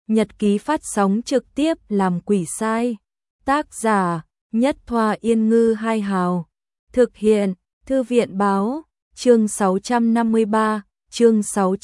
nhật ký phát sóng trực tiếp làm quỷ sai. Tác giả Nhất Thoa Yên Ngư Hai Hào. Thực hiện Thư viện Báo. Chương 653, chương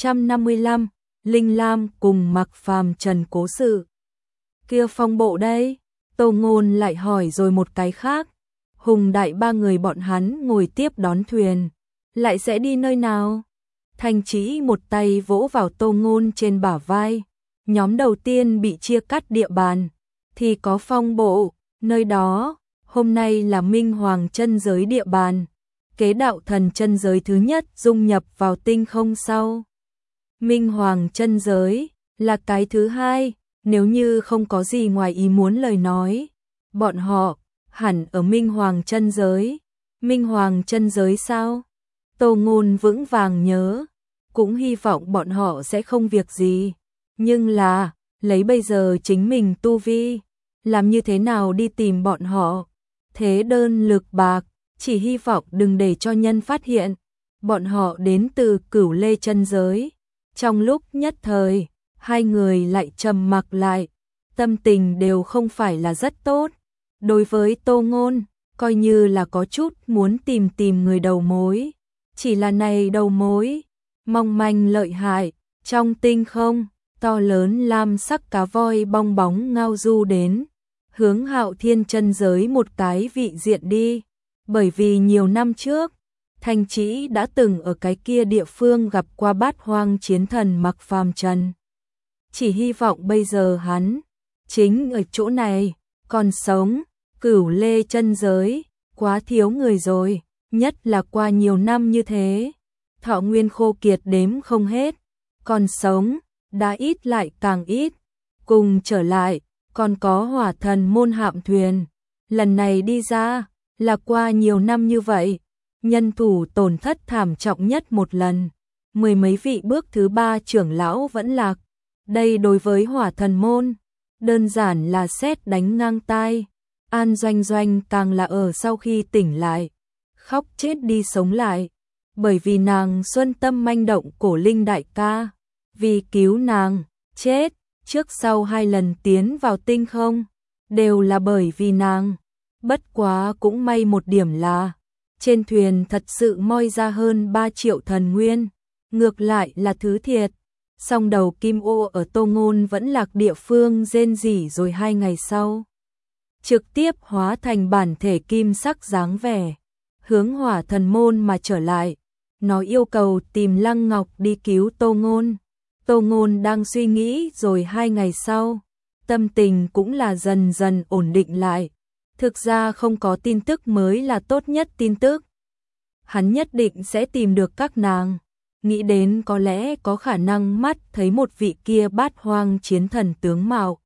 655, Linh Lam cùng Mạc Phàm Trần cố sự. Kia Phong bộ đây? Tô Ngôn lại hỏi rồi một cái khác. Hùng Đại ba người bọn hắn ngồi tiếp đón thuyền, lại sẽ đi nơi nào? Thanh Chỉ một tay vỗ vào Tô Ngôn trên bả vai. Nhóm đầu tiên bị chia cắt địa bàn thì có Phong bộ, nơi đó hôm nay là Minh Hoàng chân giới địa bàn. Kế đạo thần chân giới thứ nhất dung nhập vào tinh không sau. Minh Hoàng chân giới là cái thứ hai, nếu như không có gì ngoài ý muốn lời nói, bọn họ hẳn ở Minh Hoàng chân giới. Minh Hoàng chân giới sao? Tô Ngôn vững vàng nhớ, cũng hy vọng bọn họ sẽ không việc gì, nhưng là lấy bây giờ chính mình tu vi, làm như thế nào đi tìm bọn họ? Thế đơn lực bạc, chỉ hy vọng đừng để cho nhân phát hiện. Bọn họ đến từ Cửu Lê chân giới. Trong lúc nhất thời, hai người lại trầm mặc lại, tâm tình đều không phải là rất tốt. Đối với Tô Ngôn, coi như là có chút muốn tìm người đầu mối. Chỉ là này đầu mối, mong manh lợi hại, trong tinh không, to lớn lam sắc cá voi bong bóng ngao du đến, hướng Hạo Thiên chân giới một cái vị diện đi. Bởi vì nhiều năm trước, Thanh Chỉ đã từng ở cái kia địa phương gặp qua Bát Hoang chiến thần Mạc Phàm Trần. Chỉ hy vọng bây giờ hắn chính ở chỗ này, còn sống. Cửu Lê chân giới quá thiếu người rồi, nhất là qua nhiều năm như thế, thọ nguyên khô kiệt đếm không hết, còn sống đã ít lại càng ít. Cùng trở lại, còn có Hỏa Thần môn hạm thuyền, lần này đi ra là qua nhiều năm như vậy, nhân thủ tổn thất thảm trọng nhất một lần, mười mấy vị bước thứ ba trưởng lão vẫn lạc. Đây đối với Hỏa Thần môn, đơn giản là sét đánh ngang tai. An Doanh Doanh càng là ở sau khi tỉnh lại, khóc chết đi sống lại, bởi vì nàng xuân tâm manh động Cổ Linh đại ca, vì cứu nàng, chết, trước sau hai lần tiến vào tinh không, đều là bởi vì nàng. Bất quá cũng may một điểm là, trên thuyền thật sự moi ra hơn 3 triệu thần nguyên, ngược lại là thứ thiệt. Song đầu kim ô ở Tô Ngôn vẫn lạc địa phương rên rỉ rồi 2 ngày sau, trực tiếp hóa thành bản thể kim sắc dáng vẻ, hướng Hỏa Thần môn mà trở lại. Nó yêu cầu tìm Lăng Ngọc đi cứu Tô Ngôn. Tô Ngôn đang suy nghĩ rồi 2 ngày sau, tâm tình cũng là dần dần ổn định lại. Thực ra không có tin tức mới là tốt nhất tin tức. Hắn nhất định sẽ tìm được các nàng. Nghĩ đến có lẽ có khả năng mắt thấy một vị kia Bát Hoang chiến thần tướng mạo.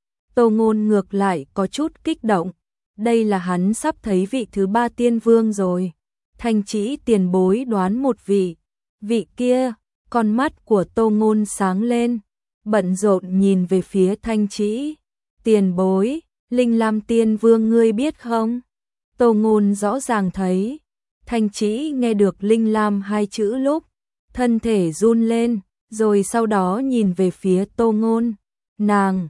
Tô Ngôn ngược lại có chút kích động. Đây là hắn sắp thấy vị thứ 3 tiên vương rồi. Thanh Chỉ tiền bối đoán một vị. Vị kia, con mắt của Tô Ngôn sáng lên, bận rộn nhìn về phía Thanh Chỉ. Tiền bối, Linh Lam tiên vương ngươi biết không? Tô Ngôn rõ ràng thấy. Thanh Chỉ nghe được Linh Lam hai chữ lúc, thân thể run lên, rồi sau đó nhìn về phía Tô Ngôn. Nàng,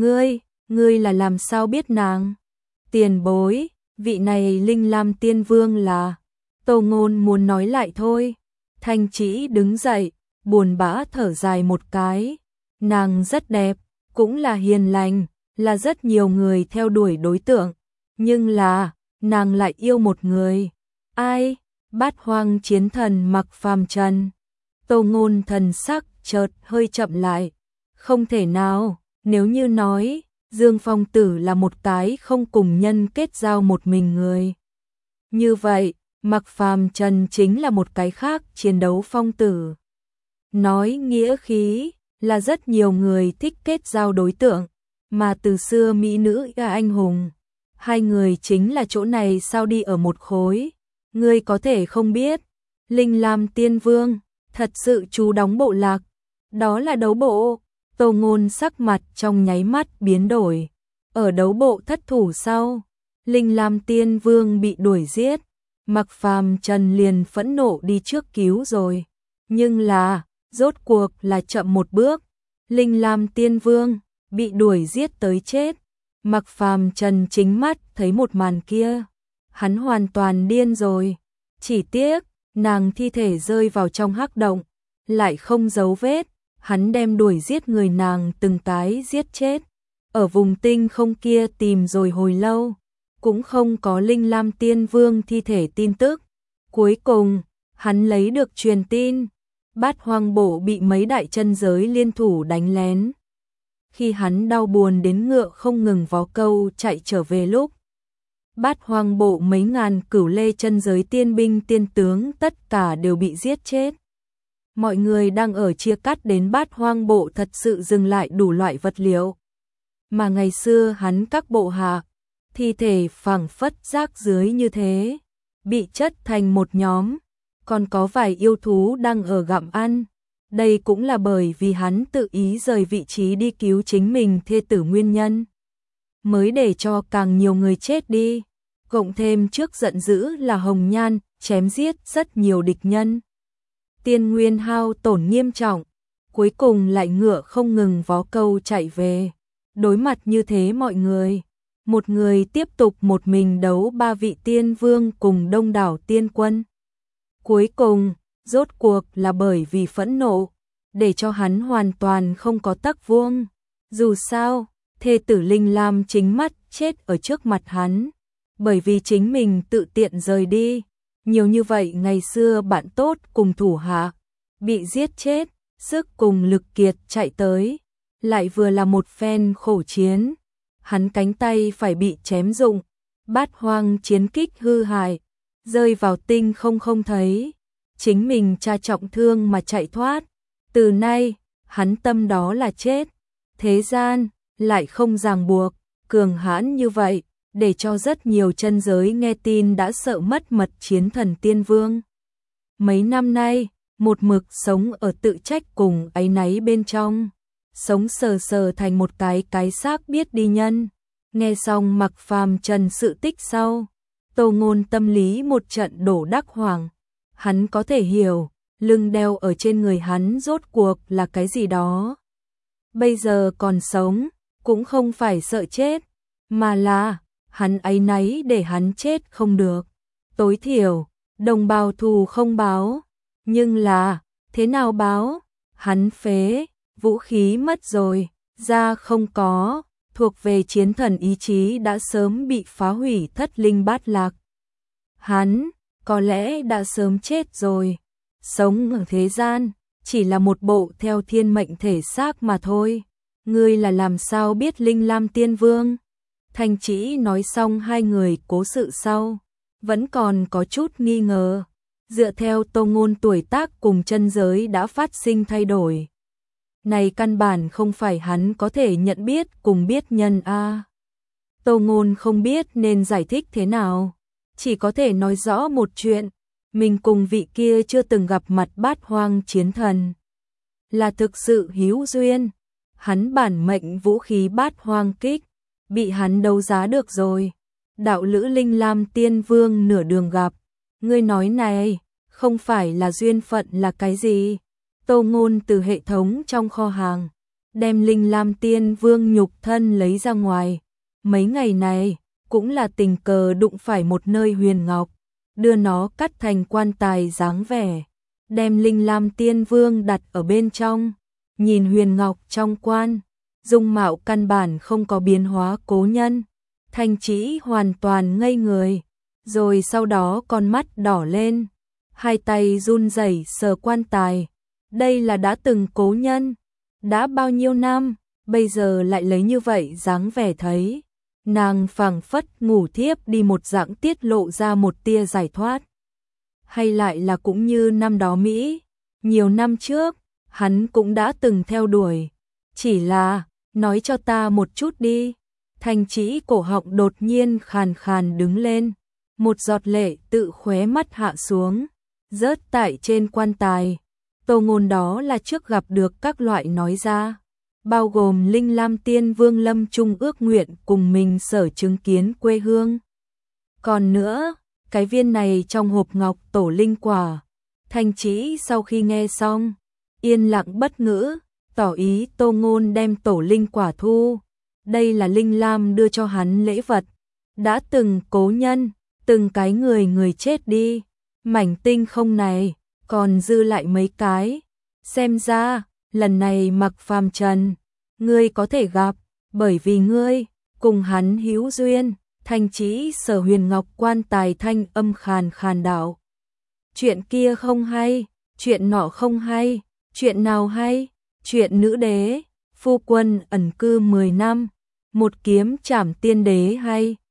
ngươi là làm sao biết nàng? Tiền bối, vị này Linh Lam tiên vương là... Tô Ngôn muốn nói lại thôi. Thanh Chỉ đứng dậy, buồn bã thở dài một cái. Nàng rất đẹp, cũng là hiền lành, là rất nhiều người theo đuổi đối tượng. Nhưng là, nàng lại yêu một người. Ai? Bát Hoang chiến thần Mạc Phàm Trần. Tô Ngôn thần sắc chợt hơi chậm lại. Không thể nào, nếu như nói, Dương Phong Tử là một cái không cùng nhân kết giao một mình người. Như vậy, Mạc Phàm Trần chính là một cái khác chiến đấu phong tử. Nói nghĩa khí, là rất nhiều người thích kết giao đối tượng, mà từ xưa mỹ nữ anh hùng. Hai người chính là chỗ này sao đi ở một khối. Ngươi có thể không biết, Linh Lam tiên vương, thật sự chú đóng bộ lạc. Đó là đấu bộ. Tô Ngôn sắc mặt trong nháy mắt biến đổi. Ở đấu bộ thất thủ sau, Linh Lam tiên vương bị đuổi giết. Mạc Phàm Trần liền phẫn nộ đi trước cứu rồi. Nhưng là, rốt cuộc là chậm một bước. Linh Lam tiên vương bị đuổi giết tới chết. Mặc Phàm Trần chính mắt thấy một màn kia, hắn hoàn toàn điên rồi. Chỉ tiếc, nàng thi thể rơi vào trong hắc động, lại không dấu vết, hắn đem đuổi giết người nàng từng cái giết chết. Ở vùng tinh không kia tìm rồi hồi lâu, cũng không có Linh Lam Tiên Vương thi thể tin tức. Cuối cùng, hắn lấy được truyền tin, Bát Hoang Bộ bị mấy đại chân giới liên thủ đánh lén. Khi hắn đau buồn đến ngựa không ngừng vó câu chạy trở về lúc, Bát Hoang Bộ mấy ngàn cửu lê chân giới tiên binh tiên tướng tất cả đều bị giết chết. Mọi người đang ở chia cắt đến Bát Hoang Bộ thật sự dừng lại đủ loại vật liệu. Mà ngày xưa hắn các bộ hạ, thi thể phẳng phất rác dưới như thế, bị chất thành một nhóm, còn có vài yêu thú đang ở gặm ăn. Đây cũng là bởi vì hắn tự ý rời vị trí đi cứu chính mình thê tử nguyên nhân, mới để cho càng nhiều người chết đi. Cộng thêm trước giận dữ là Hồng Nhan chém giết rất nhiều địch nhân, tiên nguyên hao tổn nghiêm trọng, cuối cùng lại ngựa không ngừng vó câu chạy về. Đối mặt như thế mọi người, một người tiếp tục một mình đấu ba vị tiên vương cùng đông đảo tiên quân. Cuối cùng, rốt cuộc là bởi vì phẫn nộ, để cho hắn hoàn toàn không có tắc vuông. Dù sao, thê tử Linh Lam chính mắt chết ở trước mặt hắn, bởi vì chính mình tự tiện rời đi. Nhiều như vậy ngày xưa bạn tốt cùng thủ hạ, bị giết chết, sức cùng lực kiệt chạy tới, lại vừa là một phen khổ chiến. Hắn cánh tay phải bị chém rụng, Bát Hoang chiến kích hư hại, rơi vào tinh không không thấy. Chính mình cha trọng thương mà chạy thoát. Từ nay, hắn tâm đó là chết. Thế gian, lại không ràng buộc, cường hãn như vậy, để cho rất nhiều chân giới nghe tin đã sợ mất mật chiến thần tiên vương. Mấy năm nay, một mực sống ở tự trách cùng áy náy bên trong, sống sờ sờ thành một cái xác biết đi nhân. Nghe xong Mặc Phàm Trần sự tích sau, Tô Ngôn tâm lý một trận đổ đắc hoàng. Hắn có thể hiểu, lưng đeo ở trên người hắn rốt cuộc là cái gì đó. Bây giờ còn sống, cũng không phải sợ chết, mà là hắn áy náy để hắn chết không được. Tối thiểu, đồng bào thù không báo, nhưng là, thế nào báo? Hắn phế, vũ khí mất rồi, da không có, thuộc về chiến thần ý chí đã sớm bị phá hủy thất linh bát lạc. Hắn, có lẽ đã sớm chết rồi, sống ở thế gian, chỉ là một bộ theo thiên mệnh thể xác mà thôi. Ngươi là làm sao biết Linh Lam Tiên Vương? Thanh Chỉ nói xong hai người cố sự sau, vẫn còn có chút nghi ngờ. Dựa theo Tô Ngôn tuổi tác cùng chân giới đã phát sinh thay đổi, này căn bản không phải hắn có thể nhận biết cùng biết nhân a. Tô Ngôn không biết nên giải thích thế nào, chỉ có thể nói rõ một chuyện, mình cùng vị kia chưa từng gặp mặt Bát Hoang chiến thần, là thực sự hữu duyên. Hắn bản mệnh vũ khí Bát Hoang kích, bị hắn đấu giá được rồi. Đạo lữ Linh Lam Tiên Vương nửa đường gặp, ngươi nói này, không phải là duyên phận là cái gì? Tô Ngôn từ hệ thống trong kho hàng, đem Linh Lam Tiên Vương nhục thân lấy ra ngoài. Mấy ngày này, cũng là tình cờ đụng phải một nơi huyền ngọc, đưa nó cắt thành quan tài dáng vẻ, đem Linh Lam Tiên Vương đặt ở bên trong. Nhìn huyền ngọc trong quan, dung mạo căn bản không có biến hóa cố nhân. Thanh Chỉ hoàn toàn ngây người, rồi sau đó con mắt đỏ lên, hai tay run rẩy sờ quan tài. Đây là đã từng cố nhân, đã bao nhiêu năm, bây giờ lại lấy như vậy dáng vẻ thấy. Nàng phảng phất ngủ thiếp đi một dạng tiết lộ ra một tia giải thoát. Hay lại là cũng như năm đó Mỹ, nhiều năm trước, hắn cũng đã từng theo đuổi. Chỉ là, nói cho ta một chút đi. Thanh Chỉ cổ họng đột nhiên khàn khàn đứng lên, một giọt lệ tự khóe mắt hạ xuống, rớt tại trên quan tài. Tô Ngôn đó là trước gặp được các loại nói ra, bao gồm Linh Lam Tiên Vương lâm chung ước nguyện cùng mình sở chứng kiến quê hương. Còn nữa, cái viên này trong hộp ngọc tổ linh quả. Thanh Chỉ sau khi nghe xong, yên lặng bất ngữ, tỏ ý Tô Ngôn đem tổ linh quả thu. Đây là Linh Lam đưa cho hắn lễ vật. Đã từng cố nhân, từng cái người chết đi. Mảnh tinh không này, còn dư lại mấy cái. Xem ra, lần này Mặc Phàm Trần, ngươi có thể gặp, bởi vì ngươi, cùng hắn hữu duyên. Thanh Chỉ Sở Huyền Ngọc quan tài thanh âm khàn khàn đạo. Chuyện kia không hay, chuyện nọ không hay, chuyện nào hay, chuyện nữ đế, phu quân ẩn cư 10 năm, một kiếm trảm tiên đế hay.